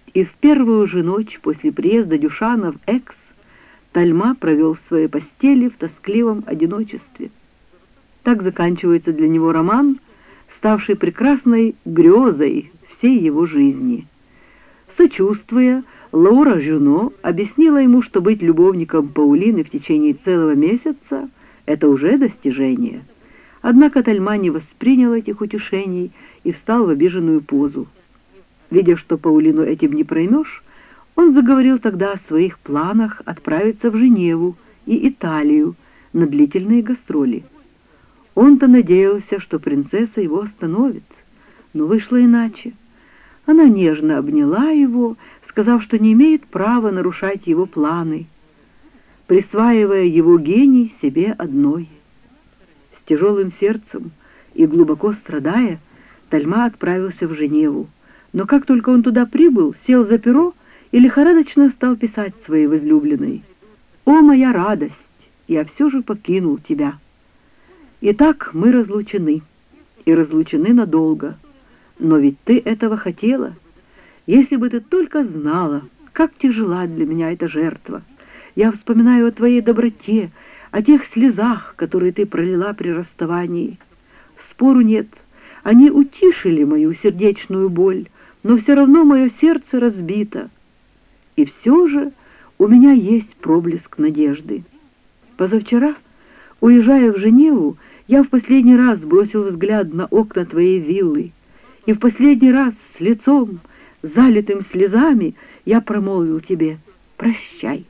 И в первую же ночь после приезда Дюшана в Экс Тальма провел в своей постели в тоскливом одиночестве. Так заканчивается для него роман, ставший прекрасной грезой всей его жизни. Сочувствуя, Лаура Жюно объяснила ему, что быть любовником Паулины в течение целого месяца — это уже достижение. Однако Тальма не воспринял этих утешений и встал в обиженную позу. Видя, что Паулину этим не проймешь, он заговорил тогда о своих планах отправиться в Женеву и Италию на длительные гастроли. Он-то надеялся, что принцесса его остановит, но вышло иначе. Она нежно обняла его, сказав, что не имеет права нарушать его планы, присваивая его гений себе одной. С тяжелым сердцем и глубоко страдая, Тальма отправился в Женеву, но как только он туда прибыл, сел за перо и лихорадочно стал писать своей возлюбленной: «О, моя радость, я все же покинул тебя. Итак, мы разлучены, и разлучены надолго. Но ведь ты этого хотела. Если бы ты только знала, как тяжела для меня эта жертва. Я вспоминаю о твоей доброте, о тех слезах, которые ты пролила при расставании. Спору нет, они утишили мою сердечную боль, но все равно мое сердце разбито. И все же у меня есть проблеск надежды. Позавчера, уезжая в Женеву, я в последний раз бросил взгляд на окна твоей виллы, и в последний раз с лицом, залитым слезами, я промолвил тебе: прощай».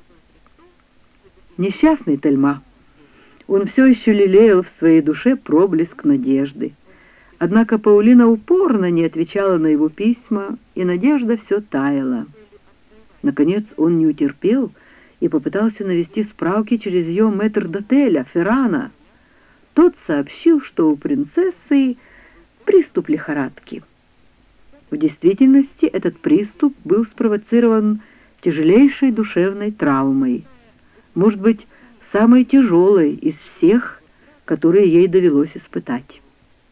Несчастный Тальма. Он все еще лелеял в своей душе проблеск надежды. Однако Паулина упорно не отвечала на его письма, и надежда все таяла. Наконец он не утерпел и попытался навести справки через ее метрдотеля Феррана. Тот сообщил, что у принцессы приступ лихорадки. В действительности этот приступ был спровоцирован тяжелейшей душевной травмой, может быть, самой тяжелой из всех, которые ей довелось испытать.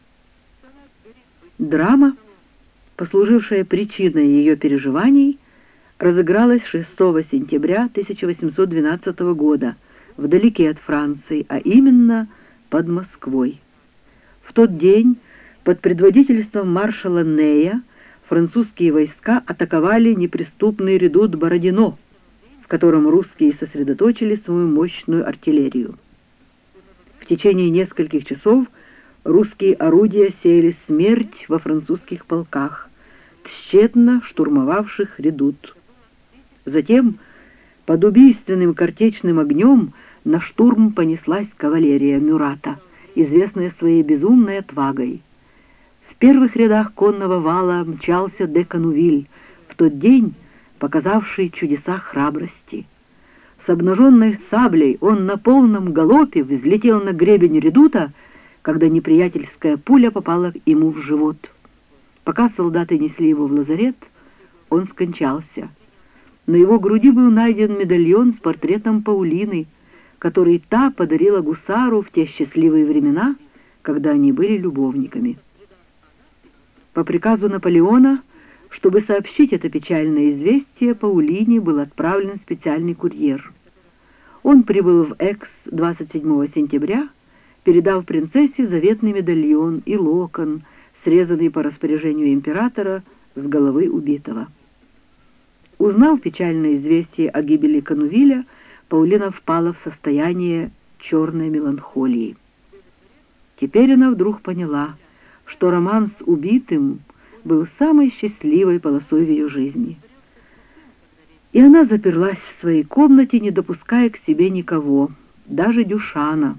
Драма, послужившая причиной ее переживаний, разыгралась 6 сентября 1812 года вдалеке от Франции, а именно под Москвой. В тот день под предводительством маршала Нея французские войска атаковали неприступный редут Бородино, в котором русские сосредоточили свою мощную артиллерию. В течение нескольких часов русские орудия сеяли смерть во французских полках, тщетно штурмовавших редут. Затем, под убийственным картечным огнем, на штурм понеслась кавалерия Мюрата, известная своей безумной отвагой. В первых рядах конного вала мчался де Канувиль, в тот день показавший чудеса храбрости. С обнаженной саблей он на полном галопе взлетел на гребень редута, когда неприятельская пуля попала ему в живот. Пока солдаты несли его в лазарет, он скончался. На его груди был найден медальон с портретом Паулины, который та подарила гусару в те счастливые времена, когда они были любовниками. По приказу Наполеона, чтобы сообщить это печальное известие, Паулине был отправлен специальный курьер. Он прибыл в Экс 27 сентября, передав принцессе заветный медальон и локон, срезанный по распоряжению императора с головы убитого. Узнав печальное известие о гибели Канувиля, Паулина впала в состояние черной меланхолии. Теперь она вдруг поняла, что роман с убитым был самой счастливой полосой в ее жизни. И она заперлась в своей комнате, не допуская к себе никого, даже Дюшана.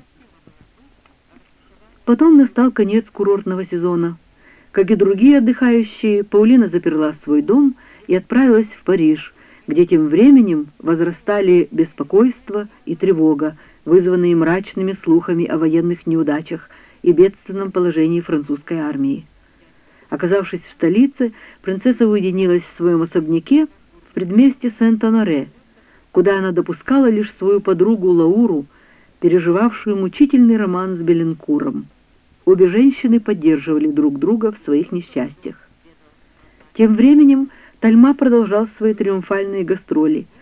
Потом настал конец курортного сезона. Как и другие отдыхающие, Паулина заперла свой дом и отправилась в Париж, где тем временем возрастали беспокойство и тревога, вызванные мрачными слухами о военных неудачах и бедственном положении французской армии. Оказавшись в столице, принцесса уединилась в своем особняке в предместье Сент-Оноре, куда она допускала лишь свою подругу Лауру, переживавшую мучительный роман с Беленкуром. Обе женщины поддерживали друг друга в своих несчастьях. Тем временем Тальма продолжал свои триумфальные гастроли.